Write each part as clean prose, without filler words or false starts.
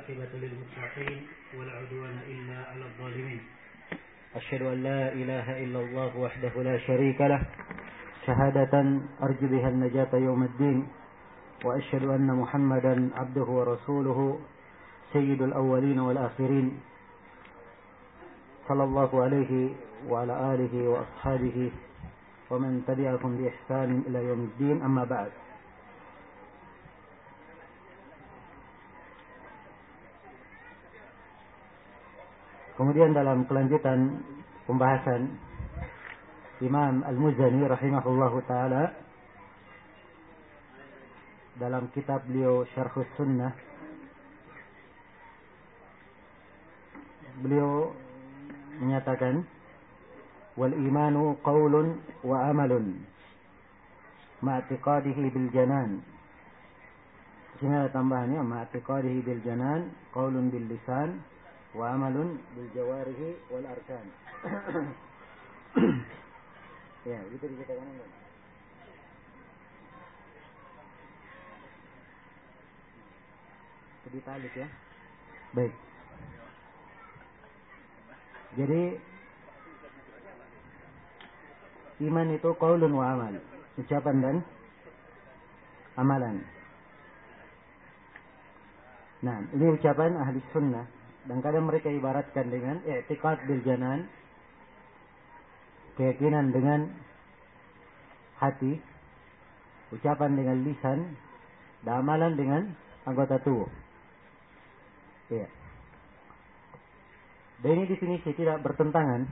والعاقبة للمتقين ولا عدوان إلا على الظالمين. أشهد أن لا إله إلا الله وحده لا شريك له شهادة أرجو بها النجاة يوم الدين، وأشهد أن محمدا عبده ورسوله سيد الأولين والآخرين صلى الله عليه وعلى آله وأصحابه ومن تبعهم بإحسان إلى يوم الدين. أما بعد. Kemudian dalam kelanjutan pembahasan Imam Al-Muzani rahimahullahu ta'ala dalam kitab beliau Syarhus Sunnah, beliau menyatakan wal imanu qaulun wa amalun ma'tiqadihi bil janan. Sini ada tambahannya, ma'tiqadihi bil janan, qaulun bil lisan wa amalun bil jawarihi wal arkan. Ya, itu dikatakan enggak? Ditalik ya. Baik. Jadi iman itu qaulun wa amal, ucapan dan amalan. Nah, ini ucapan ahli sunnah, dan kadang mereka ibaratkan dengan i'tiqad bil janan, keyakinan dengan hati, ucapan dengan lisan, dan amalan dengan anggota tubuh. Ya. Dan ini definisi tidak bertentangan.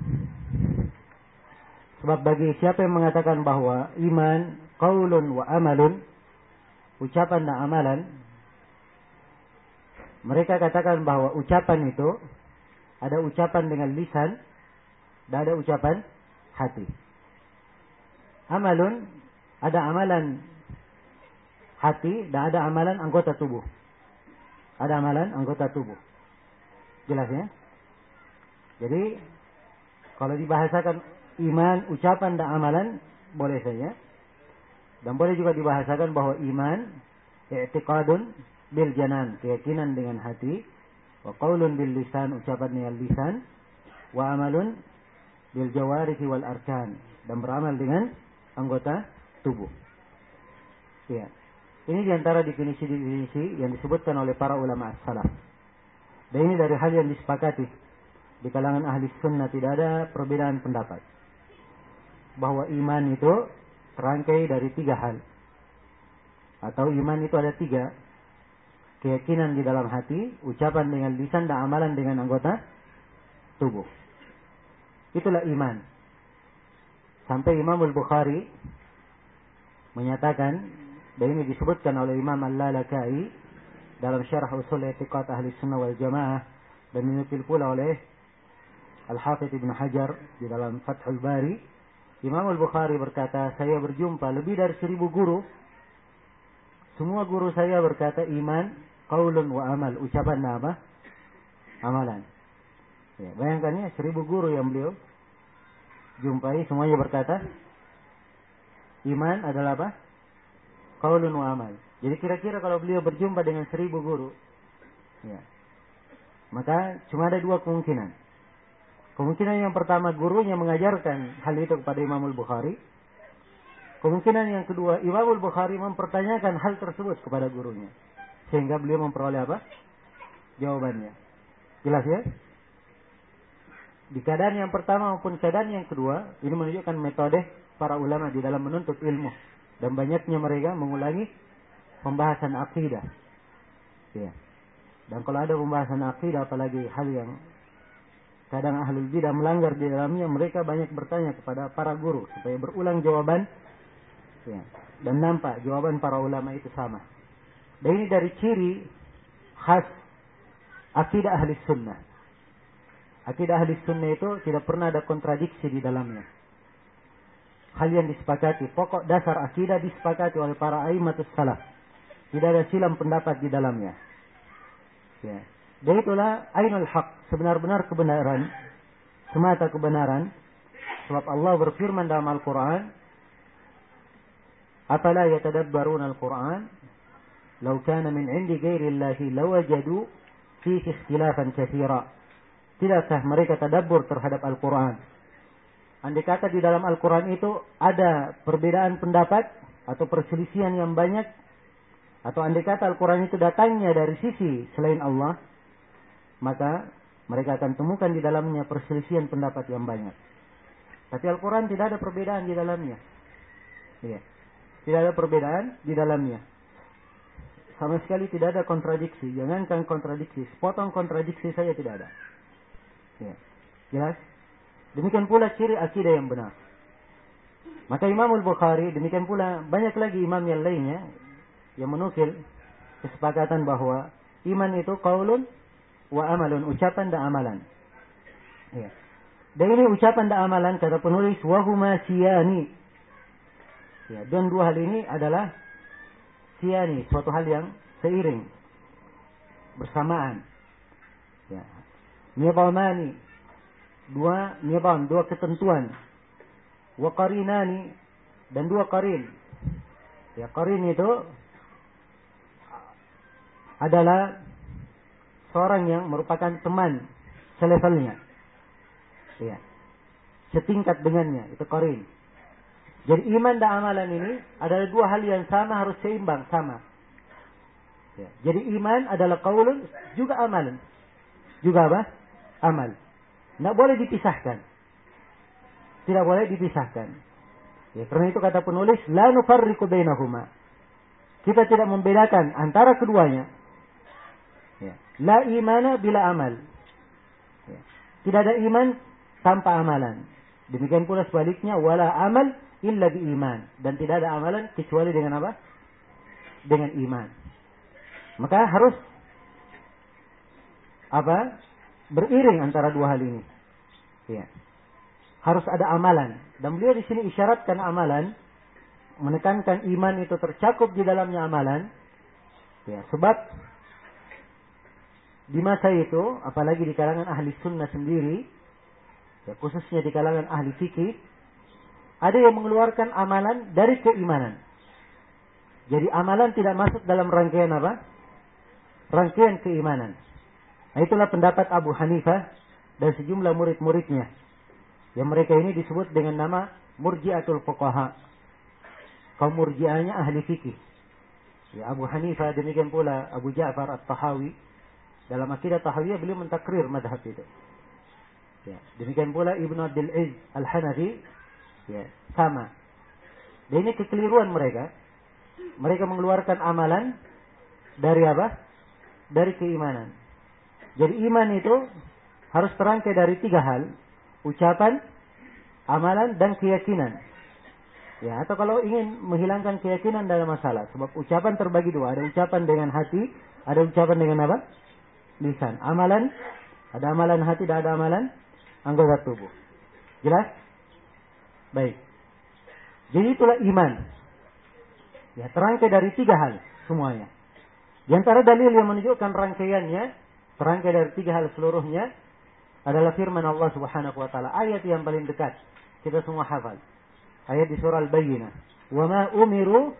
Sebab bagi siapa yang mengatakan bahwa iman qaulun wa amalun, ucapan dan amalan, mereka katakan bahwa ucapan itu ada ucapan dengan lisan dan ada ucapan hati. Amalun, ada amalan hati dan ada amalan anggota tubuh. Ada amalan anggota tubuh. Jelas ya? Jadi kalau dibahasakan iman, ucapan dan amalan boleh saja. Dan boleh juga dibahasakan bahwa iman i'tiqadun bil janan, keyakinan dengan hati, wa qaulun bil lisan, ucapan dengan lisan, wa amalun bil jawarihi wal arkan, dan beramal dengan anggota tubuh. Ya. Ini diantara definisi-definisi yang disebutkan oleh para ulama as-salaf. Dan ini dari hal yang disepakati di kalangan ahli sunnah, tidak ada perbedaan pendapat bahwa iman itu terangkai dari 3 hal, atau iman itu ada 3: keyakinan di dalam hati, ucapan dengan lisan, dan amalan dengan anggota tubuh. Itulah iman. Sampai Imam Al-Bukhari menyatakan, dan ini disebutkan oleh Imam Al-Lalakai dalam Syarh Usul I'tiqad Ahli Sunnah wal Jamaah, dan dinukil pula oleh Al-Hafidh Ibn Hajar di dalam Fathul Bari. Imam Al-Bukhari berkata, saya berjumpa lebih dari 1000 guru. Semua guru saya berkata iman qaulun wa amal, ucapan dan apa? Amalan. Ya, bayangkan ya, 1000 guru yang beliau jumpai, semuanya berkata iman adalah apa? Qaulun wa amal. Jadi kira-kira kalau beliau berjumpa dengan 1000 guru, ya, maka cuma ada 2 kemungkinan. Kemungkinan yang pertama, gurunya mengajarkan hal itu kepada Imam Al-Bukhari. Kemungkinan yang kedua, Imam Al-Bukhari mempertanyakan hal tersebut kepada gurunya, sehingga beliau memperoleh apa? Jawabannya. Jelas ya? Di keadaan yang pertama maupun keadaan yang kedua, ini menunjukkan metode para ulama di dalam menuntut ilmu, dan banyaknya mereka mengulangi pembahasan akidah. Ya. Dan kalau ada pembahasan akidah, apalagi hal yang kadang ahlul bidah melanggar di dalamnya, mereka banyak bertanya kepada para guru supaya berulang jawaban. Ya. Dan nampak jawaban para ulama itu sama. Dan ini dari ciri khas akidah ahli sunnah. Akidah ahli sunnah itu tidak pernah ada kontradiksi di dalamnya. Hal yang disepakati, pokok dasar akidah disepakati oleh para a'immatus salaf. Tidak ada silang pendapat di dalamnya. Ya. Dan itulah ainul haq, sebenar-benar kebenaran, semata kebenaran. Sebab Allah berfirman dalam Al-Quran, afala yatadabbaruna al-Quran, law kana min indi ghairi Allahi lawajadu fihi ikhtilafan katsira. Tidakkah mereka tadabbur terhadap Al-Quran? Andai kata di dalam Al-Quran itu ada perbedaan pendapat atau perselisihan yang banyak, atau andai kata Al-Quran itu datangnya dari sisi selain Allah, maka mereka akan temukan di dalamnya perselisihan pendapat yang banyak. Tapi Al-Quran tidak ada perbedaan di dalamnya. Iya. Tidak ada perbedaan di dalamnya. Sama sekali tidak ada kontradiksi. Jangankan kontradiksi, sepotong kontradiksi saja tidak ada. Ya. Jelas? Demikian pula ciri akidah yang benar. Maka Imam Al-Bukhari, demikian pula banyak lagi imam yang lainnya yang menukil kesepakatan bahwa iman itu qaulun wa amalun, ucapan dan amalan. Ya. Dan ini ucapan dan amalan kata penulis wahuma siyani. Ya, dan dua hal ini adalah siyani, suatu hal yang seiring, bersamaan. Ya. Nizamani, dua nizam, dua ketentuan. Wa qarinani, dan dua qarin. Ya, qarin itu adalah seorang yang merupakan teman selevelnya. Ya. Setingkat dengannya, itu qarin. Jadi iman dan amalan ini adalah dua hal yang sama, harus seimbang, sama. Ya. Jadi iman adalah qaulun, juga amalan. Juga apa? Amal. Tidak boleh dipisahkan. Tidak boleh dipisahkan. Ya, karena itu kata penulis, la nufarriqu bainahuma. Kita tidak membedakan antara keduanya. Ya. La imana bila amal. Ya. Tidak ada iman tanpa amalan. Demikian pula sebaliknya, wala amal illa bi iman. Dan tidak ada amalan kecuali dengan apa? Dengan iman. Maka harus apa? Beriring antara dua hal ini. Ya. Harus ada amalan. Dan beliau di sini isyaratkan amalan, menekankan iman itu tercakup di dalamnya amalan. Ya, sebab di masa itu, apalagi di kalangan ahli sunnah sendiri, ya, khususnya di kalangan ahli fikih, ada yang mengeluarkan amalan dari keimanan. Jadi amalan tidak masuk dalam rangkaian apa? Rangkaian keimanan. Nah, itulah pendapat Abu Hanifah dan sejumlah murid-muridnya. Yang mereka ini disebut dengan nama Murji'atul Fuqaha. Kaum Murji'ahnya ahli fikih. Ya, Abu Hanifah, demikian pula Abu Ja'far At-Tahawi. Dalam akidah Tahawiyah beliau mentakrir madhab itu. Ya, demikian pula Ibnu Abdul Izz Al-Hanafi. Ya, sama. Dan ini kekeliruan mereka. Mereka mengeluarkan amalan dari apa? Dari keimanan. Jadi iman itu harus terangkai dari tiga hal. Ucapan, amalan, dan keyakinan. Ya, atau kalau ingin menghilangkan keyakinan dalam masalah. Sebab ucapan terbagi dua. Ada ucapan dengan hati. Ada ucapan dengan apa? Lisan. Amalan. Ada amalan hati dan ada amalan anggota tubuh. Jelas? Baik. Jadi itulah iman. Ya, terangkai dari tiga hal semuanya. Di antara dalil yang menunjukkan rangkaiannya, terangkai dari tiga hal seluruhnya, adalah firman Allah Subhanahu wa taala, ayat yang paling dekat kita semua hafal. Ayat di surah Al-Bayyinah. Wa ma umiru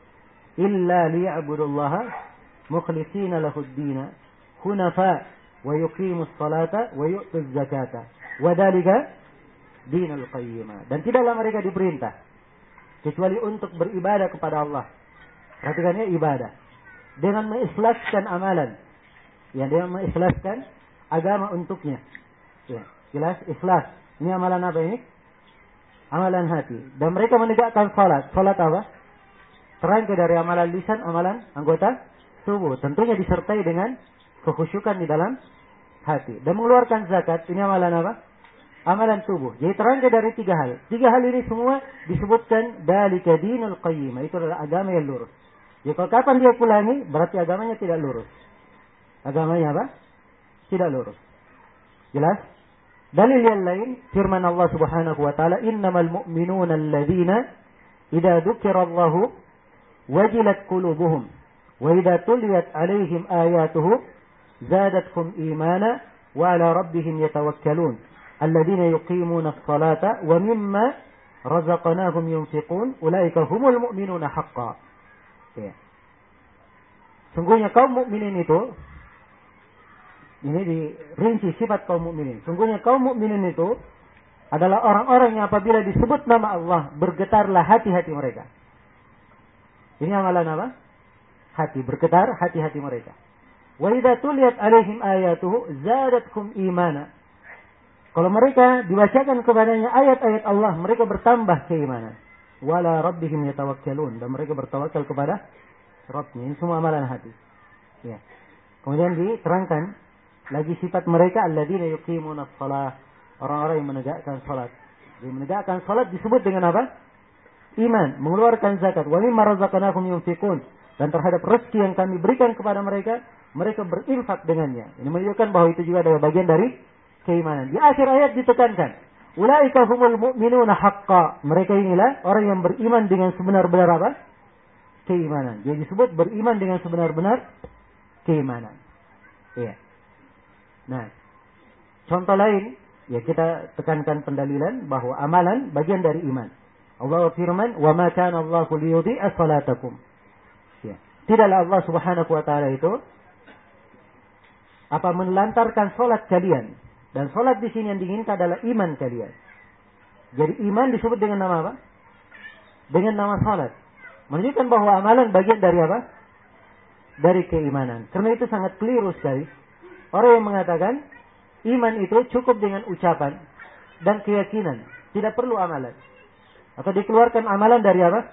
illa liya'budullaha mukhlishina lahud-din hunafa wa yuqimus salata wa yu'tuz zakata wa dzalika dinul qayyimah. Dan tidaklah mereka diperintah kecuali untuk beribadah kepada Allah. Perhatikannya, ibadah dengan mengikhlaskan amalan. Ya, dengan mengikhlaskan agama untuknya. Ya, jelas ikhlas. Ini amalan apa ini? Amalan hati. Dan mereka menegakkan salat. Salat apa? Terangkai dari amalan lisan, amalan anggota tubuh. Tentunya disertai dengan kekhusyukan di dalam hati. Dan mengeluarkan zakat. Ini amalan apa? Amalan tubuh. Jadi terangkai dari tiga hal. Tiga hal ini semua disebutkan dalika dinul qayyimah. Itu adalah agama yang lurus. Jadi kalau kapan dia pulangi, berarti agamanya tidak lurus. Agamanya apa? Tidak lurus. Jelas? Dalil yang lain, firman Allah Subhanahu wa taala, "Innamal mu'minuna alladzina idza dzukirallahu wajilat qulubuhum wa idza tuliyat 'alaihim ayatuhu zadatuhum imana wa 'ala rabbihim yatawakkalun alladzina yuqimuna as-salata wa mimma razaqnahum yunfiqun ulaika humul mu'minuna haqqan." Ya. Sungguhnya kaum mukminin itu Ini dirinci sifat kaum mukminin. Sungguhnya kaum mukminin itu adalah orang-orang yang apabila disebut nama Allah, bergetarlah hati-hati mereka. Ini amalan apa? Hati, bergetar hati-hati mereka. Wa idza tuliyat alaihim ayatuhu zadatkum imana. Kalau mereka dibacakan kepadanya ayat-ayat Allah, mereka bertambah keimanan. Wala rabbihim yatawakkalun, dan mereka bertawakal kepada Rabbnya. Ini semua amalan hati. Ya. Kemudian diterangkan lagi sifat mereka alladzina yuqimuna shalah, orang-orang yang menegakkan salat. Jadi menegakkan salat disebut dengan apa? Iman, mengeluarkan zakat. Wa mimma razaqnahum yunfiqun, dan terhadap rezeki yang kami berikan kepada mereka, mereka berinfak dengannya. Ini menunjukkan bahwa itu juga adalah bagian dari keimanan. Di akhir ayat ditekankan, ulaika humul mu'minuna haqqan. Mereka inilah orang yang beriman dengan sebenar-benar apa? Keimanan. Jadi disebut beriman dengan sebenar-benar keimanan. Iya. Nah, contoh lain, ya kita tekankan pendalilan bahwa amalan bagian dari iman. Allah firman, "Wa ma kana Allahu liyudhi'a salatakum." Ya. Tidaklah Allah Subhanahu wa taala itu menelantarkan salat kalian. Dan salat di sini yang diinginkan adalah iman kalian. Jadi iman disebut dengan nama apa? Dengan nama salat. Menunjukkan bahwa amalan bagian dari apa? Dari keimanan. Karena itu sangat keliru sekali. Orang yang mengatakan iman itu cukup dengan ucapan dan keyakinan, tidak perlu amalan. Atau dikeluarkan amalan dari apa?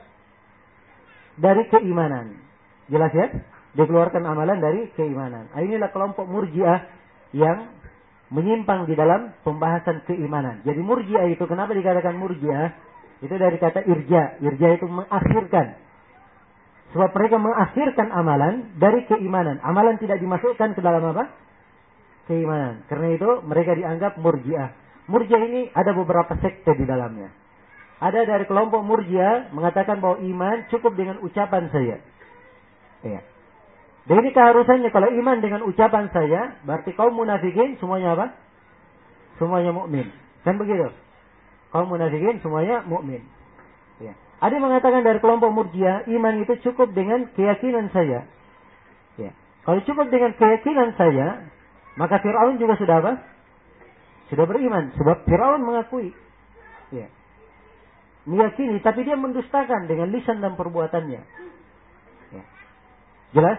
Dari keimanan. Jelas ya? Dikeluarkan amalan dari keimanan. Inilah kelompok Murji'ah yang menyimpang di dalam pembahasan keimanan. Jadi Murji'ah itu, kenapa dikatakan Murji'ah? Itu dari kata irja. Irja itu mengakhirkan. Sebab mereka mengakhirkan amalan dari keimanan. Amalan tidak dimasukkan ke dalam apa? Keimanan. Karena itu mereka dianggap Murji'ah. Murji'ah ini ada beberapa sekte di dalamnya. Ada dari kelompok Murji'ah mengatakan bahwa iman cukup dengan ucapan saja. Ya. Dan ini keharusannya, kalau iman dengan ucapan saja, berarti kaum munafikin semuanya apa? Semuanya mukmin. Kan begitu? Kaum munafikin semuanya mukmin. Ya. Ada yang mengatakan dari kelompok Murji'ah, iman itu cukup dengan keyakinan saja. Ya. Kalau cukup dengan keyakinan saja, maka Fir'aun juga sudah apa? Sudah beriman. Sebab Fir'aun mengakui. Ya. Meyakini, tapi dia mendustakan dengan lisan dan perbuatannya. Ya. Jelas?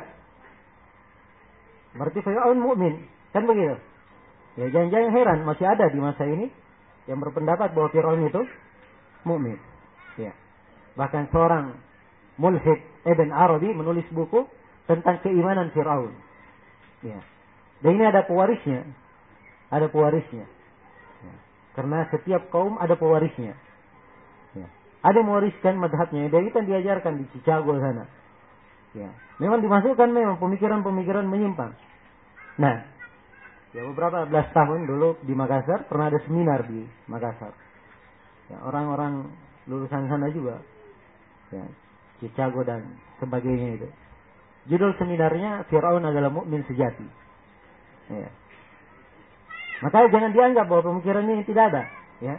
Berarti Fir'aun mukmin. Kan begitu? Ya, jangan-jangan heran, masih ada di masa ini yang berpendapat bahwa Fir'aun itu mukmin. Ya. Bahkan seorang mulhid Ibn Arabi menulis buku tentang keimanan Fir'aun. Ya. Dan ini ada pewarisnya. Ada pewarisnya. Ya. Karena setiap kaum ada pewarisnya. Ya. Ada yang mewariskan madhabnya. Dan itu yang diajarkan di Chicago sana. Ya. Memang dimasukkan memang pemikiran-pemikiran menyimpang. Nah, ya beberapa belas tahun dulu di Makassar pernah ada seminar di Makassar. Ya, orang-orang lulusan sana juga. Ya, Chicago dan sebagainya itu. Judul seminarnya Fir'aun adalah mukmin sejati. Ya. Maka jangan dianggap bahwa pemikiran ini tidak ada. Ya.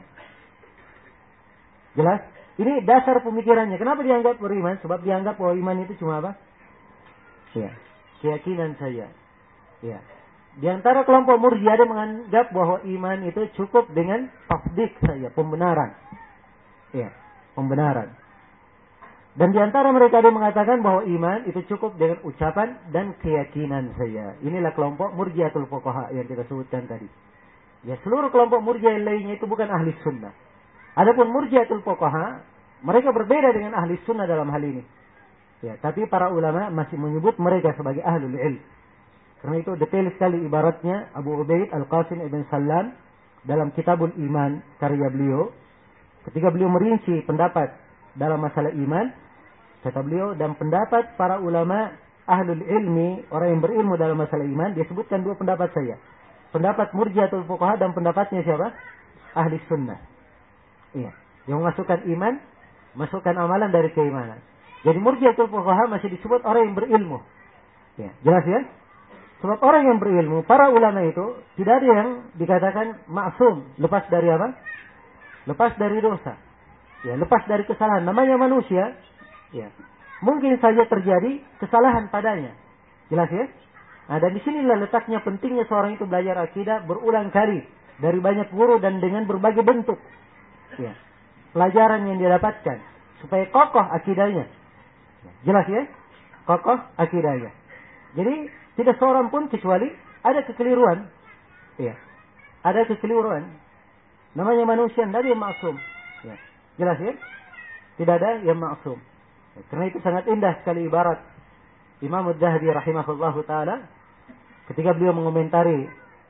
Jelas? Ini dasar pemikirannya. Kenapa dianggap beriman? Sebab dianggap bahwa iman itu cuma apa? Ya, keyakinan saja. Ya. Di antara kelompok Murji'ah ada menganggap bahwa iman itu cukup dengan tasdik saja, pembenaran. Ya, pembenaran. Dan di antara mereka ada mengatakan bahwa iman itu cukup dengan ucapan dan keyakinan saja. Inilah kelompok Murji'atul Fuqaha yang kita sebutkan tadi. Ya, seluruh kelompok Murji'ah lainnya itu bukan ahli sunnah. Adapun Murji'atul Fuqaha, mereka berbeda dengan ahli sunnah dalam hal ini. Ya, tapi para ulama masih menyebut mereka sebagai ahlul ilm. Karena itu detail sekali ibaratnya Abu Ubaid Al-Qasim Ibn Sallam dalam Kitabul Iman karya beliau. Ketika beliau merinci pendapat dalam masalah iman, kata beliau, dan pendapat para ulama ahlul ilmi, orang yang berilmu dalam masalah iman, dia sebutkan dua pendapat saya. Pendapat Murji'atul Fuqaha dan pendapatnya siapa? Ahli sunnah. Iya. Yang memasukkan iman, masukkan amalan dari keimanan. Jadi Murji'atul Fuqaha masih disebut orang yang berilmu. Ya, jelas ya? Sebab orang yang berilmu, para ulama itu tidak ada yang dikatakan maksum, lepas dari apa? Lepas dari dosa. Ya, lepas dari kesalahan. Namanya manusia, ya. Mungkin saja terjadi kesalahan padanya. Jelas ya? Nah, dan di sinilah letaknya pentingnya seorang itu belajar akidah berulang kali dari banyak guru dan dengan berbagai bentuk. Ya. Pelajaran yang dia dapatkan supaya kokoh akidahnya. Jelas ya? Kokoh akidahnya. Jadi tidak seorang pun kecuali ada kekeliruan. Ya. Ada kekeliruan. Namanya manusia, tidak ada yang maksum. Ya. Jelas ya? Tidak ada yang maksum. Ya. Karena itu sangat indah sekali ibarat Imam Ad-Dhahabi rahimahullahu ta'ala ketika beliau mengomentari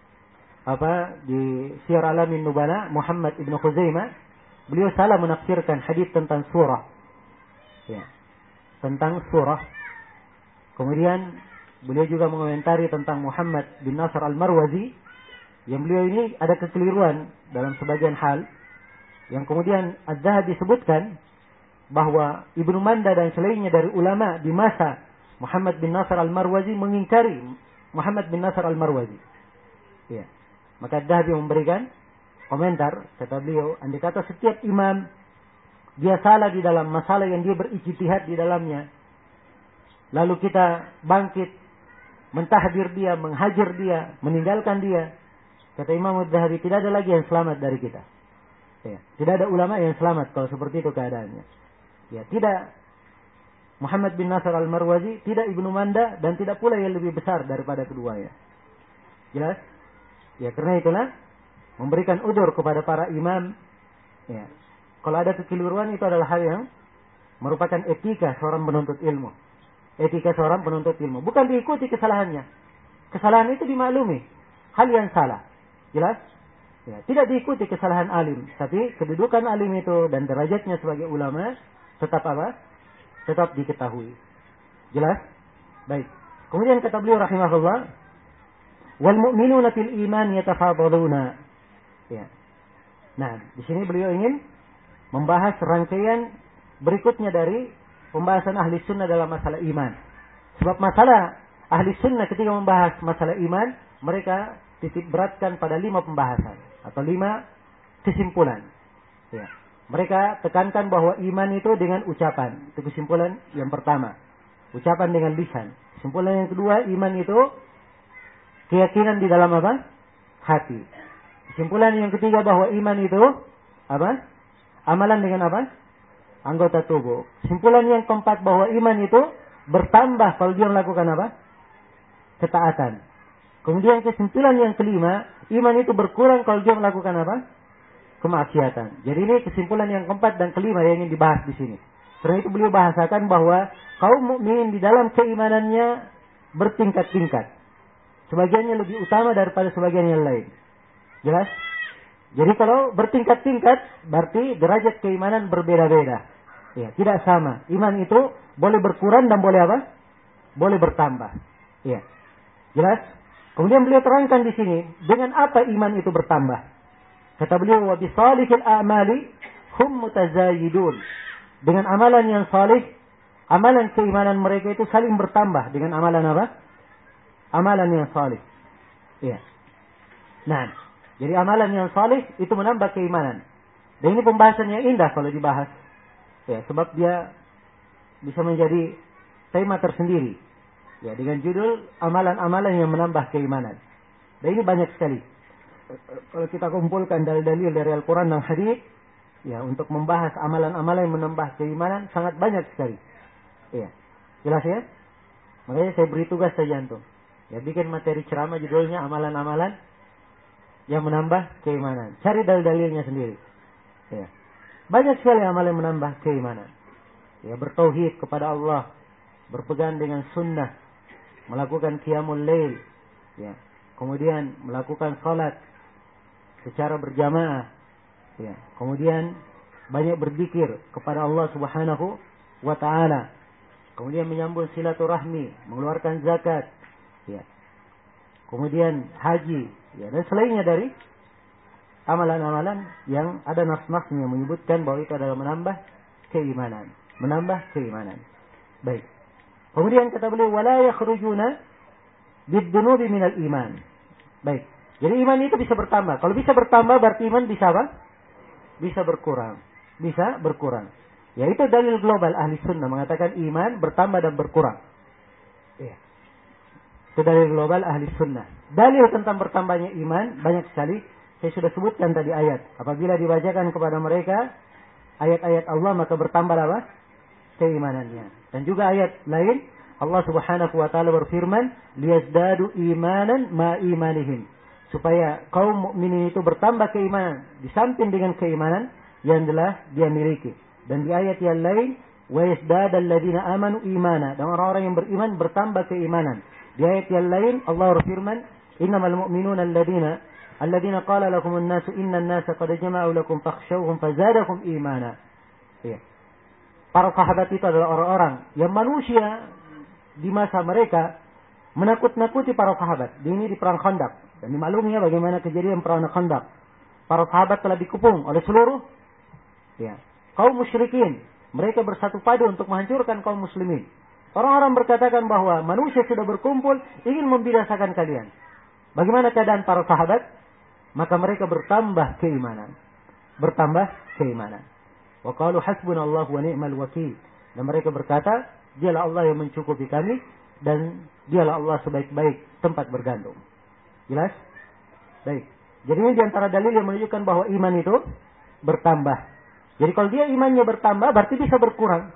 di Syiar Alamin Nubala Muhammad ibn Khuzaimah, beliau salah menafsirkan hadis tentang surah. Ya. Tentang surah. Kemudian beliau juga mengomentari tentang Muhammad bin Nasr al-Marwazi, yang beliau ini ada kekeliruan dalam sebagian hal, yang kemudian Az-Zahabi sebutkan bahwa Ibnu Manda dan selainnya dari ulama di masa Muhammad bin Nasr al-Marwazi mengingkari Muhammad bin Nasr al-Marwazi. Ya. Maka Az-Zahabi memberikan komentar, kata beliau, andai kata setiap imam dia salah di dalam masalah yang dia berijtihad di dalamnya, lalu kita bangkit mentahdir dia, menghajar dia, meninggalkan dia, kata Imam Az-Zahabi, tidak ada lagi yang selamat dari kita. Ya. Tidak ada ulama yang selamat kalau seperti itu keadaannya. Ya, tidak Muhammad bin Nasr al-Marwazi, tidak Ibnu Manda, dan tidak pula yang lebih besar daripada keduanya. Jelas? Ya, karena itulah memberikan udzur kepada para imam. Ya. Kalau ada kekeliruan itu adalah hal yang merupakan etika seorang penuntut ilmu. Etika seorang penuntut ilmu. Bukan diikuti kesalahannya. Kesalahan itu dimaklumi. Hal yang salah. Jelas? Ya, tidak diikuti kesalahan alim. Tapi kedudukan alim itu dan derajatnya sebagai ulama tetap apa? Tetap diketahui. Jelas? Baik. Kemudian kata beliau rahimahullah, wal mu'minuna fil iman yatafadaluna. Ya. Nah, di sini beliau ingin membahas rangkaian berikutnya dari pembahasan ahli sunnah dalam masalah iman. Sebab masalah ahli sunnah ketika membahas masalah iman, mereka titik beratkan pada 5 pembahasan atau 5 kesimpulan. Ya. Mereka tekankan bahwa iman itu dengan ucapan. Itu kesimpulan yang pertama. Ucapan dengan lisan. Kesimpulan yang kedua, iman itu keyakinan di dalam apa? Hati. Kesimpulan yang ketiga bahwa iman itu apa? Amalan dengan apa? Anggota tubuh. Kesimpulan yang keempat bahwa iman itu bertambah kalau dia melakukan apa? Ketaatan. Kemudian kesimpulan yang kelima, iman itu berkurang kalau dia melakukan apa? Kemaksiatan. Jadi ini kesimpulan yang keempat dan kelima yang ingin dibahas di sini. Karena itu beliau bahasakan bahwa kaum mukmin di dalam keimanannya bertingkat-tingkat. Sebagiannya lebih utama daripada sebagian yang lain. Jelas? Jadi kalau bertingkat-tingkat berarti derajat keimanan berbeda-beda. Ya, tidak sama. Iman itu boleh berkurang dan boleh apa? Boleh bertambah. Ya. Jelas? Kemudian beliau terangkan di sini dengan apa iman itu bertambah. Kata beliau, wa bisalihil a'mali hum mutazayidun. Dengan amalan yang salih, amalan keimanan mereka itu saling bertambah dengan amalan apa? Amalan yang salih. Ya. Nah, jadi amalan yang salih itu menambah keimanan. Dan ini pembahasan yang indah kalau dibahas. Ya, sebab dia bisa menjadi tema tersendiri. Ya, dengan judul amalan-amalan yang menambah keimanan. Dan ini banyak sekali. Kalau kita kumpulkan dalil-dalil dari Al-Quran dan Hadis, ya, untuk membahas amalan-amalan yang menambah keimanan sangat banyak sekali. Ya, jelas ya? Makanya saya beri tugas saja antum. Ya, bikin materi ceramah judulnya amalan-amalan yang menambah keimanan. Cari dalil-dalilnya sendiri. Ya. Banyak sekali amalan yang menambah keimanan. Ya, bertauhid kepada Allah, berpegang dengan sunnah, melakukan qiyamul lail, ya. Kemudian melakukan salat secara berjamaah, ya. Kemudian banyak berzikir kepada Allah Subhanahu wa taala. Kemudian menyambung silaturahmi, mengeluarkan zakat, ya. Kemudian haji, ya, dan selainnya dari amalan-amalan yang ada nas-nasnya menyebutkan bahwa itu adalah menambah keimanan, menambah keimanan. Baik. Kemudian kata beliau, wala yakhrujuna bid-dunubi minal iman. Baik. Jadi iman itu bisa bertambah. Kalau bisa bertambah berarti iman bisa apa? Bisa berkurang. Bisa berkurang. Yaitu dalil global ahli sunnah mengatakan iman bertambah dan berkurang. Ya. Itu dalil global ahli sunnah. Dalil tentang bertambahnya iman banyak sekali. Saya sudah sebutkan tadi ayat. Apabila dibacakan kepada mereka ayat-ayat Allah, maka bertambah apa? Keimanannya. Dan juga ayat lain, Allah Subhanahu wa taala berfirman, "Liyazdadu imanan ma imanihim." Supaya kaum mukminin itu bertambah keimanan di samping dengan keimanan yang telah dia miliki. Dan di ayat yang lain, "Wa yazdadal ladzina amanu imana." Dan orang-orang yang beriman bertambah keimanan. Di ayat yang lain Allah berfirman, "Innamal mu'minuna alladzina qala lakumun nasu innan nasa qad jama'u lakum fakhshawhum fazadakum imana." Ya. Para sahabat itu adalah orang-orang yang manusia di masa mereka menakut-nakuti para sahabat. Ini di perang Khandaq. Dan dimaklumi ya bagaimana kejadian perang Khandaq. Para sahabat telah dikepung oleh seluruh kaum musyrikin. Mereka bersatu padu untuk menghancurkan kaum muslimin. Orang-orang berkatakan bahwa manusia sudah berkumpul ingin membinasakan kalian. Bagaimana keadaan para sahabat? Maka mereka bertambah keimanan. Wa qalu hasbunallahu wa ni'mal wakil. Dan mereka berkata, dialah Allah yang mencukupi kami dan dialah Allah sebaik-baik tempat bergantung. Jelas? Baik. Jadi ini diantara dalil yang menunjukkan bahwa iman itu bertambah. Jadi kalau dia imannya bertambah berarti bisa berkurang.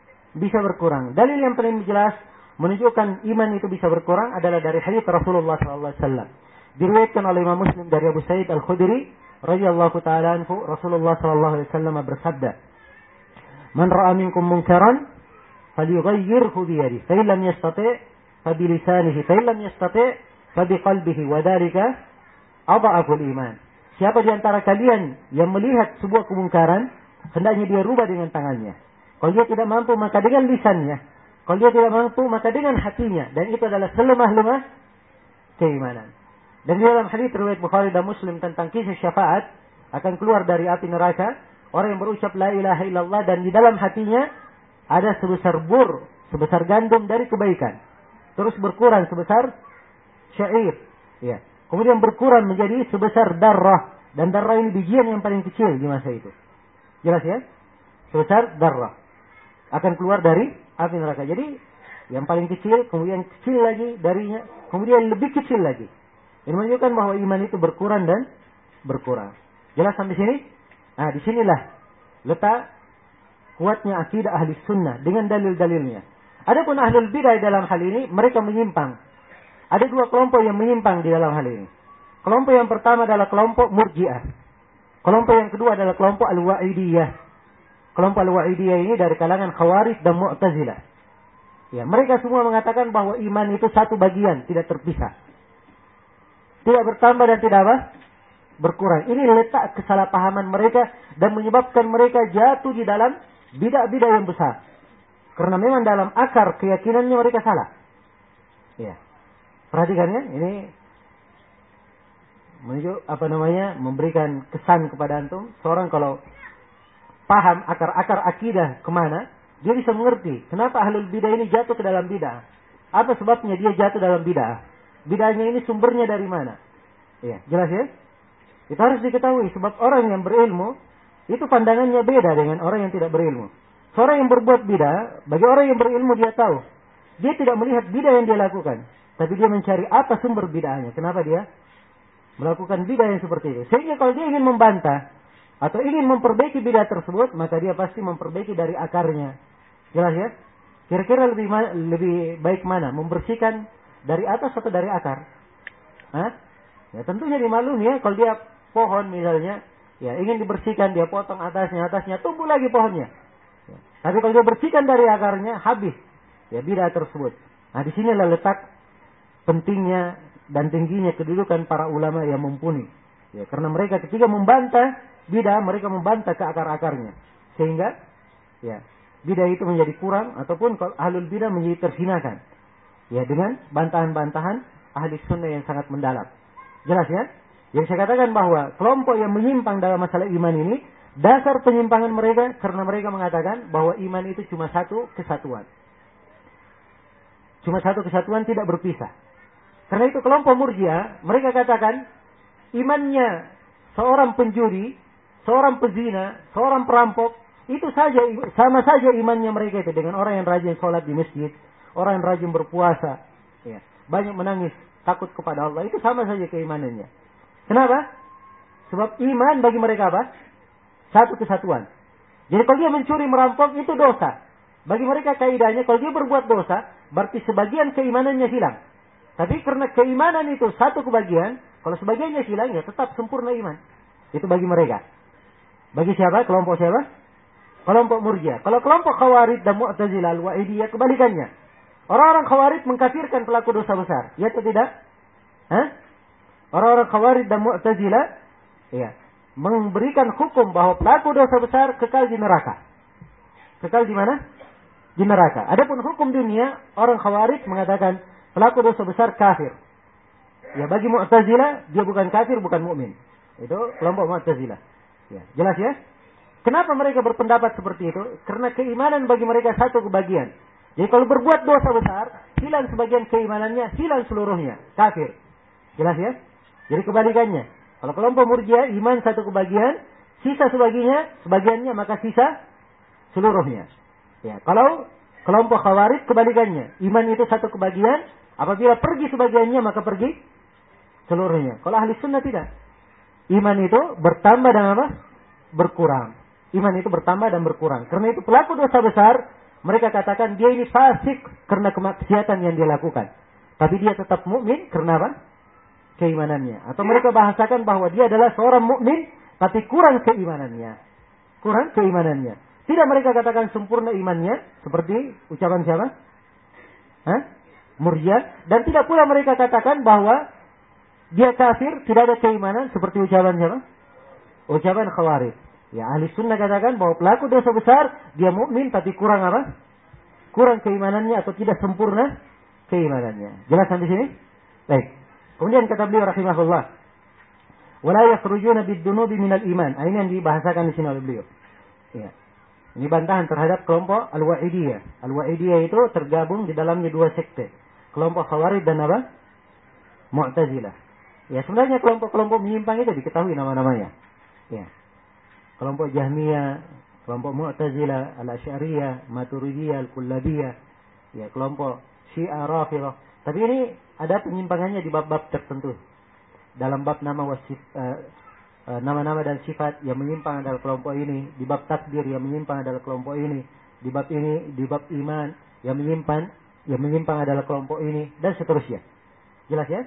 Dalil yang paling jelas menunjukkan iman itu bisa berkurang adalah dari hadits Rasulullah SAW. Diriwayatkan oleh Imam Muslim dari Abu Sa'id Al-Khudri radhiyallahu taala anhu, Rasulullah SAW bersabda, "Man ra'a minkum munkaran falyughayyirhu bi yadihi, fa in lam yastati' fa bi lisanihi, fa in lam yastati' fa bi qalbihi, wa dzalika adha'aful iman." Siapa di antara kalian yang melihat sebuah kemungkaran, hendaknya dia rubah dengan tangannya. Kalau dia tidak mampu, maka dengan lisannya. Kalau dia tidak mampu, maka dengan hatinya. Dan itu adalah selemah-lemah keimanan. Dan di dalam hadits riwayat Bukhari dan Muslim tentang kisah syafaat, akan keluar dari api neraka orang yang berucap la ilaha illallah dan di dalam hatinya ada sebesar gandum dari kebaikan. Terus berkurang sebesar syair. Ya. Kemudian berkurang menjadi sebesar darrah. Dan darrah ini bijian yang paling kecil di masa itu. Jelas ya? Sebesar darrah. Akan keluar dari api neraka. Jadi yang paling kecil, kemudian kecil lagi darinya, kemudian lebih kecil lagi. Ini menunjukkan bahwa iman itu berkurang dan berkurang. Jelas sampai sini? Nah, disinilah letak kuatnya akidah ahli sunnah dengan dalil-dalilnya. Adapun ahlul bidah dalam hal ini, mereka menyimpang. Ada dua kelompok yang menyimpang di dalam hal ini. Kelompok yang pertama adalah kelompok Murji'ah. Kelompok yang kedua adalah kelompok Al-Wa'idiyah. Kelompok Al-Wa'idiyah ini dari kalangan Khawarij dan Mu'tazilah. Ya, mereka semua mengatakan bahwa iman itu satu bagian, tidak terpisah. Tidak bertambah dan tidak berkurang. Ini letak kesalahpahaman mereka dan menyebabkan mereka jatuh di dalam bidah-bidah yang besar. Karena memang dalam akar keyakinannya mereka salah. Ya. Perhatikan ya, ini memberikan kesan kepada antum. Seorang kalau paham akar-akar akidah kemana, dia bisa mengerti kenapa ahlul bidah ini jatuh ke dalam bidah. Apa sebabnya dia jatuh dalam bidah? Bidahnya ini sumbernya dari mana? Ya, jelas ya? Itu harus diketahui sebab orang yang berilmu itu pandangannya beda dengan orang yang tidak berilmu. Seorang yang berbuat bidah, bagi orang yang berilmu dia tahu. Dia tidak melihat bidah yang dia lakukan, tapi dia mencari apa sumber bidahnya. Kenapa dia melakukan bidah yang seperti itu? Sehingga kalau dia ingin membantah atau ingin memperbaiki bidah tersebut, maka dia pasti memperbaiki dari akarnya. Jelas ya? Kira-kira lebih baik mana? Membersihkan dari atas atau dari akar? Hah? Ya tentunya dimaklumi ya, kalau dia pohon misalnya, ya ingin dibersihkan, dia potong atasnya, tumbuh lagi pohonnya. Ya. Tapi kalau dia bersihkan dari akarnya, habis ya bidah tersebut. Nah, di sinilah letak pentingnya dan tingginya kedudukan para ulama yang mumpuni. Ya, karena mereka ketika membantah bidah, mereka membantah ke akar-akarnya. Sehingga ya, bidah itu menjadi kurang ataupun kalau ahlul bidah menjadi tersinakan. Ya, dengan bantahan-bantahan ahli sunnah yang sangat mendalam. Jelas ya? Yang saya katakan bahwa kelompok yang menyimpang dalam masalah iman ini, dasar penyimpangan mereka karena mereka mengatakan bahwa iman itu cuma satu kesatuan. Cuma satu kesatuan, tidak berpisah. Karena itu kelompok Murji'ah, mereka katakan imannya seorang penjudi, seorang pezina, seorang perampok, itu saja sama saja imannya mereka itu dengan orang yang rajin sholat di masjid, orang yang rajin berpuasa. Ya. banyak menangis, takut kepada Allah, itu sama saja keimanannya. Kenapa? Sebab iman bagi mereka apa? Satu kesatuan. Jadi kalau dia mencuri, merampok, itu dosa. Bagi mereka kaidahnya, kalau dia berbuat dosa, berarti sebagian keimanannya hilang. Tapi karena keimanan itu satu kebagian, kalau sebagiannya hilang, ya tetap sempurna iman. Itu bagi mereka. Bagi siapa? Kelompok siapa? Kelompok Murji'ah. Kalau kelompok Khawarij dan Mu'tazilah Al-Wa'idiyah, kebalikannya. Orang-orang Khawarij mengkafirkan pelaku dosa besar. Ya atau tidak? Orang-orang Khawarij dan Mu'tazilah, ya, memberikan hukum bahwa pelaku dosa besar kekal di neraka. Kekal di mana? Di neraka. Adapun hukum dunia, orang Khawarij mengatakan pelaku dosa besar kafir. Ya, bagi Mu'tazilah dia bukan kafir, bukan mukmin. Itu kelompok Mu'tazilah. Ya, jelas ya? Kenapa mereka berpendapat seperti itu? Karena keimanan bagi mereka satu kebagian. Jadi kalau berbuat dosa besar, hilang sebagian keimanannya, hilang seluruhnya, kafir. Jelas ya? Jadi kebalikannya. Kalau kelompok Murji'ah iman satu kebagian, sisa sebagiannya maka sisa seluruhnya. Ya, kalau kelompok Khawarij kebalikannya, iman itu satu kebagian, apabila pergi sebagiannya maka pergi seluruhnya. Kalau ahli sunnah tidak. Iman itu bertambah dan apa? Berkurang. Iman itu bertambah dan berkurang. Karena itu pelaku dosa besar, mereka katakan dia ini fasik karena kemaksiatan yang dia lakukan. Tapi dia tetap mukmin karena apa? Keimanannya. Atau mereka bahasakan bahwa dia adalah seorang mukmin tapi kurang keimanannya. Kurang keimanannya. Tidak mereka katakan sempurna imannya seperti ucapan siapa? Murji'ah. Dan tidak pula mereka katakan bahwa dia kafir, tidak ada keimanan seperti ucapan siapa? Ucapan Khawarij. Ya, ahli sunnah katakan bahwa pelaku dosa besar dia mukmin tapi kurang apa? Kurang keimanannya atau tidak sempurna keimanannya. Jelas sampai sini? Baik. Kemudian kata beliau rahimahullah, "Wala yakhrujuna bid-dunubi minal iman." Ini yang dibahasakan di sini oleh beliau. Ya. Ini bantahan terhadap kelompok Al-Wa'idiyah. Al-Wa'idiyah itu tergabung di dalamnya dua sekte. Kelompok Khawarij dan apa? Mu'tazilah. Ya, sebenarnya kelompok-kelompok menyimpang itu diketahui nama-namanya. Ya. Kelompok Jahmiyah, kelompok Mu'tazilah, Al-Asy'ariyah, Maturidiyah, Al-Kullabiyah, ya, kelompok Syiah, Rafidhah. Tapi ini ada penyimpangannya di bab-bab tertentu. Dalam bab nama-nama dan sifat yang menyimpang adalah kelompok ini, di bab takdir yang menyimpang adalah kelompok ini, di bab ini, di bab iman yang menyimpang adalah kelompok ini, dan seterusnya. Jelas ya?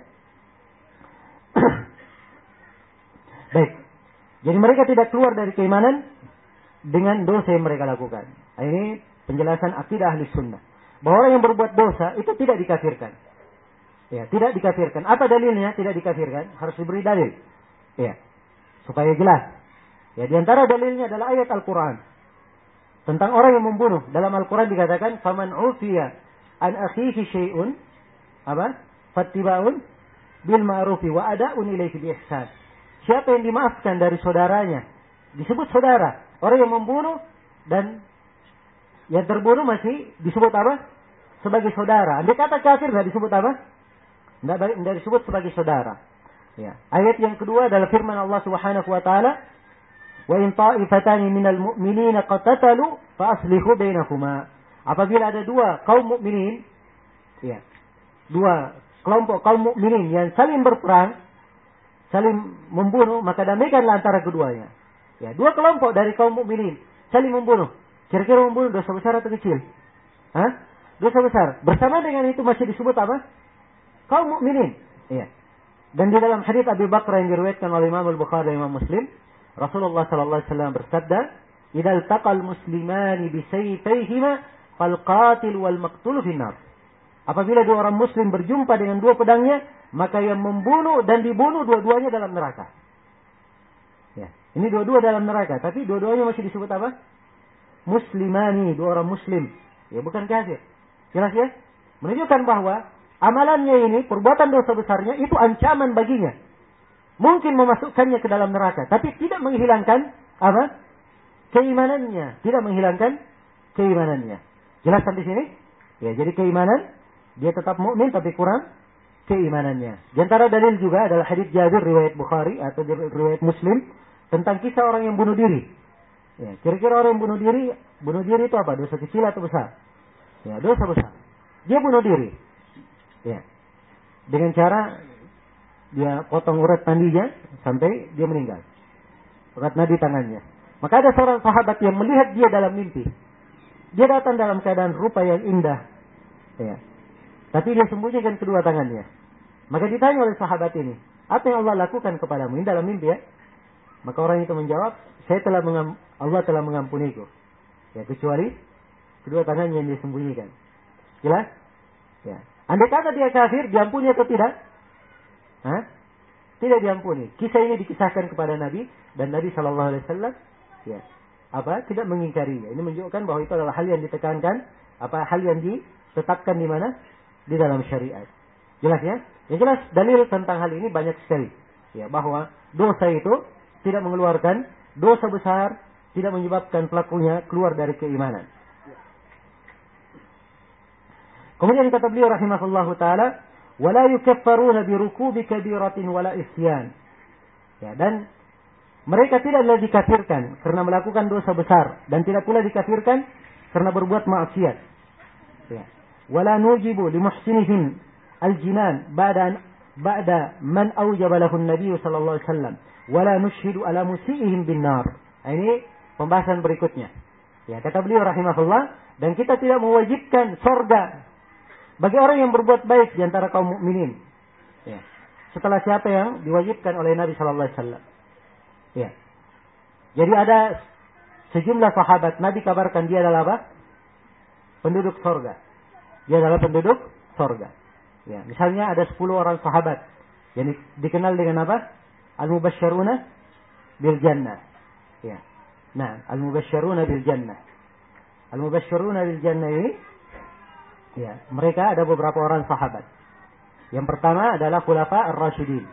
Baik. Jadi mereka tidak keluar dari keimanan dengan dosa yang mereka lakukan. Ini penjelasan akidah ahli sunnah. Bahwa orang yang berbuat dosa itu tidak dikafirkan. Ya, tidak dikafirkan. Apa dalilnya tidak dikafirkan? Harus diberi dalil. Ya, supaya jelas. Ya, di antara dalilnya adalah ayat Al-Quran. Tentang orang yang membunuh. Dalam Al-Quran dikatakan, "Faman ufiya an akhihi syai'un." Apa? "Fattiba'un bil ma'rufi wa ada'un ilaihi bi ihsan." Siapa yang dimaafkan dari saudaranya, disebut saudara. Orang yang membunuh dan yang terbunuh masih disebut apa? Sebagai saudara. Andai kata kafir tidak disebut apa? Tidak disebut sebagai saudara. Ya. Ayat yang kedua adalah firman Allah Subhanahu wa taala, "Wa in ta'ifatani minal mu'minina qatatalu fa aslihu bainahuma." Apabila ada dua kaum mukminin, ya, dua kelompok kaum mukminin yang saling berperang, saling membunuh, maka damaikanlah antara keduanya. Ya, dua kelompok dari kaum mukminin saling membunuh. Kira-kira membunuh dosa besar atau kecil? Dosa besar. Bersama dengan itu masih disebut apa? Kaum mukminin. Ya. Dan di dalam hadits Abu Bakar yang diriwayatkan oleh Imam Al-Bukhari dan Imam Muslim, Rasulullah sallallahu alaihi wasallam bersabda, "Idza iltaqal muslimani bi sayfayhima fal qatil wal maqtul fi nar." Apabila dua orang muslim berjumpa dengan dua pedangnya, maka yang membunuh dan dibunuh dua-duanya dalam neraka. Ya, ini dua-dua dalam neraka, tapi dua-duanya masih disebut apa? Muslimani, dua orang muslim. Ya, bukan kafir. Jelas ya? Menunjukkan bahwa amalannya ini, perbuatan dosa besarnya itu ancaman baginya. Mungkin memasukkannya ke dalam neraka, tapi tidak menghilangkan apa? Keimanannya, tidak menghilangkan keimanannya. Jelas sampai sini? Ya, jadi keimanan dia tetap mukmin tapi kurang keimanannya. Di antara dalil juga adalah hadits Jabir riwayat Bukhari atau riwayat Muslim tentang kisah orang yang bunuh diri. Ya, kira-kira orang yang bunuh diri itu apa? Dosa kecil atau besar? Ya, dosa besar. Dia bunuh diri. Ya. dengan cara dia potong urat nandinya sampai dia meninggal. Urat nadi tangannya. Maka ada seorang sahabat yang melihat dia dalam mimpi. Dia datang dalam keadaan rupa yang indah. Ya. Tapi dia sembunyikan kedua tangannya. Maka ditanya oleh sahabat ini, apa yang Allah lakukan kepadamu? Ini dalam mimpi ya. Maka orang itu menjawab, Allah telah mengampuniku. Ya, kecuali kedua tangannya yang disembunyikan. Jelas? Ya. Andai kata dia kafir, diampuni atau tidak? Hah? Tidak diampuni. Kisah ini dikisahkan kepada Nabi dan Nabi Shallallahu Alaihi Wasallam, ya, tidak mengingkarinya. Ini menunjukkan bahwa itu adalah hal yang ditekankan, hal yang ditetapkan di mana? Di dalam syariat. Jelas ya? Yang jelas dalil tentang hal ini banyak sekali. Ya, bahwa dosa itu tidak mengeluarkan, dosa besar tidak menyebabkan pelakunya keluar dari keimanan. Kemudian kata beliau rahimahullahu taala, wala yukaffaruna birukubi kabiratin wala isyan. Ya, dan mereka tidaklah dikafirkan karena melakukan dosa besar dan tidak pula dikafirkan karena berbuat maksiat. Ya. Wala nujibu limuhsinihim aljinan ba'da man awjaba lahu an-nabiy sallallahu alaihi wasallam wala nushhidu ala musiihim bin-nar. Ini pembahasan berikutnya. Ya, kata beliau rahimahullah, dan kita tidak mewajibkan surga bagi orang yang berbuat baik di antara kaum mukminin. Ya. Setelah siapa yang diwajibkan oleh Nabi sallallahu alaihi wasallam. Ya. Jadi ada sejumlah sahabat Nabi kabarkan dia adalah apa? Penduduk surga. Dia adalah penduduk surga. Ya, misalnya ada 10 orang sahabat yang dikenal dengan apa? Al-Mubasysyaruna bil Jannah. Ya. Nah, Al-Mubasysyaruna bil Jannah. Al-Mubasysyaruna bil Jannah ini, ya, mereka ada beberapa orang sahabat. Yang pertama adalah Khulafa Ar-Rasyidin.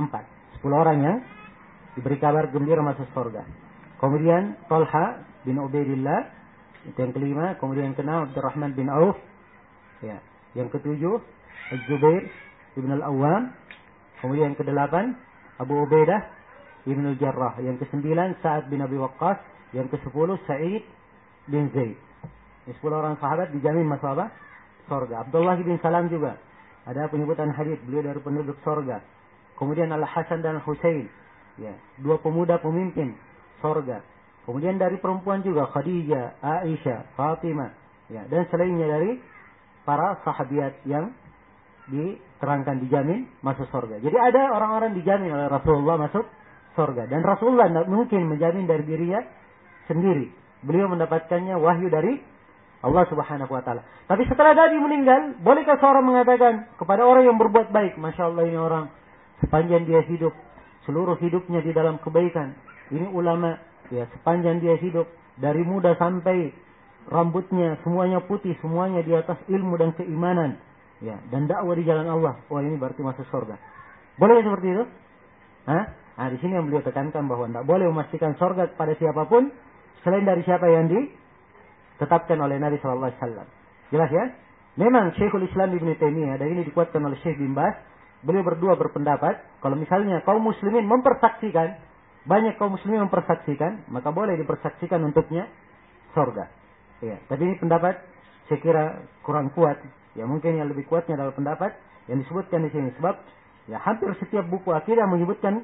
10 orang yang diberi kabar gembira masuk surga. Kemudian Talha bin Ubaidillah, itu yang kelima. Kemudian yang keenam Abdurrahman bin Auf. Ya. Yang ketujuh Az-Zubair ibn al-Awwam. Kemudian yang kedelapan Abu Ubaidah ibn al-Jarrah. Yang kesembilan Sa'ad bin Abi Waqqas. Yang ke-10 Sa'id bin Zaid. Ini 10 orang sahabat dijamin masuk apa? Surga. Abdullah bin Salam juga ada penyebutan hadis, beliau dari penduduk surga. Kemudian Al-Hasan dan Al-Husain, ya, 2 pemuda pemimpin surga. Kemudian dari perempuan juga Khadijah, Aisyah, Fatimah, ya, dan selainnya dari para sahabiat yang diterangkan dijamin masuk surga. Jadi ada orang-orang dijamin oleh Rasulullah masuk surga, dan Rasulullah tidak mungkin menjamin dari dirinya sendiri. Beliau mendapatkannya wahyu dari Allah Subhanahu wa taala. Tapi setelah Nabi meninggal, bolehkah seorang mengatakan kepada orang yang berbuat baik, Masya Allah ini orang sepanjang dia hidup, seluruh hidupnya di dalam kebaikan. Ini ulama, ya, sepanjang dia hidup dari muda sampai rambutnya semuanya putih, semuanya di atas ilmu dan keimanan, ya, dan dakwah di jalan Allah. Wah, ini berarti masuk surga. Boleh seperti itu? Hah? Nah, di sini yang beliau tekankan bahwa tidak boleh memastikan surga kepada siapapun selain dari siapa yang ditetapkan oleh Nabi sallallahu alaihi wasallam. Jelas ya? Memang Syekhul Islam Ibnu Taimiyah, dan ini dikuatkan oleh Syekh bin Baz, beliau berdua berpendapat kalau misalnya kaum muslimin mempersaksikan, banyak kaum muslimin mempersaksikan, maka boleh dipersaksikan untuknya surga. Ya, tapi ini pendapat saya kira kurang kuat. Ya, mungkin yang lebih kuatnya adalah pendapat yang disebutkan di sini, sebab ya hampir setiap buku akidah menyebutkan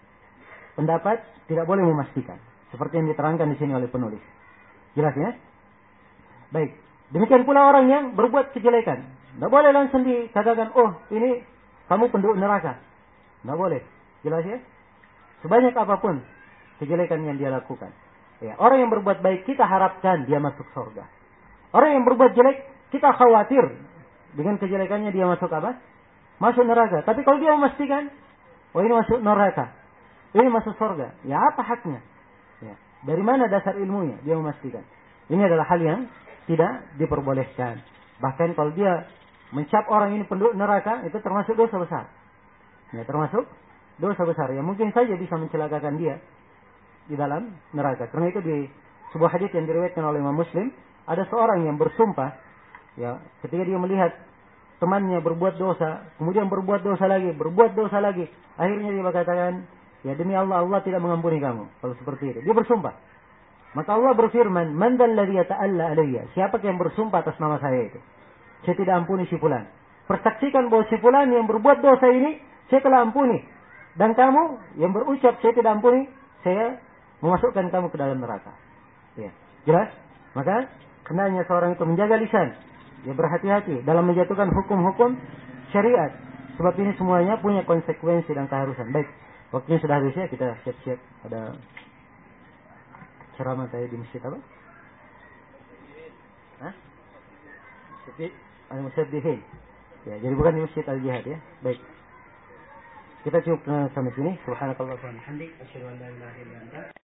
pendapat tidak boleh memastikan, seperti yang diterangkan di sini oleh penulis. Jelas ya? Baik. Demikian pula orang yang berbuat kejelekan. Tidak boleh langsung dikatakan, oh ini kamu penduduk neraka. Tidak boleh. Jelas ya? Sebanyak apapun kejelekan yang dia lakukan. Ya, orang yang berbuat baik kita harapkan dia masuk surga. Orang yang berbuat jelek kita khawatir dengan kejelekannya dia masuk apa? Masuk neraka. Tapi kalau dia memastikan, oh ini masuk neraka, ini masuk surga. Ya apa haknya? Ya, dari mana dasar ilmunya dia memastikan? Ini adalah hal yang tidak diperbolehkan. Bahkan kalau dia mencap orang ini penduduk neraka, itu termasuk dosa besar. Ya, termasuk dosa besar yang mungkin saja bisa mencelakakan dia di dalam neraka. Karena itu di sebuah hadis yang diriwayatkan oleh Imam Muslim, ada seorang yang bersumpah, ya, ketika dia melihat temannya berbuat dosa, kemudian berbuat dosa lagi, akhirnya dia berkatakan, ya demi Allah, Allah tidak mengampuni kamu. Kalau seperti itu, dia bersumpah. Maka Allah berfirman, "Man dzal ladzi yata'alla alayya?" Siapa yang bersumpah atas nama saya itu? Saya tidak ampuni si fulan. persaksikan bahwa si fulan yang berbuat dosa ini saya telah ampuni. Dan kamu yang berucap saya tidak ampuni, saya memasukkan kamu ke dalam neraka. Ya. Jelas? Maka hendaknya seorang itu menjaga lisan. Ya, berhati-hati dalam menjatuhkan hukum-hukum syariat. Sebab ini semuanya punya konsekuensi dan keharusan. Baik, waktunya sudah habis ya, kita siap-siap. Ada ceramah tadi di masjid apa? Hah? Masjid Al-Musabbihin. Ya, jadi bukan di Masjid Al-Jihad ya. Baik. Kita cukup sampai sini. Subhanakallah wa bihamdik, asyhadu an la ilaha illa anta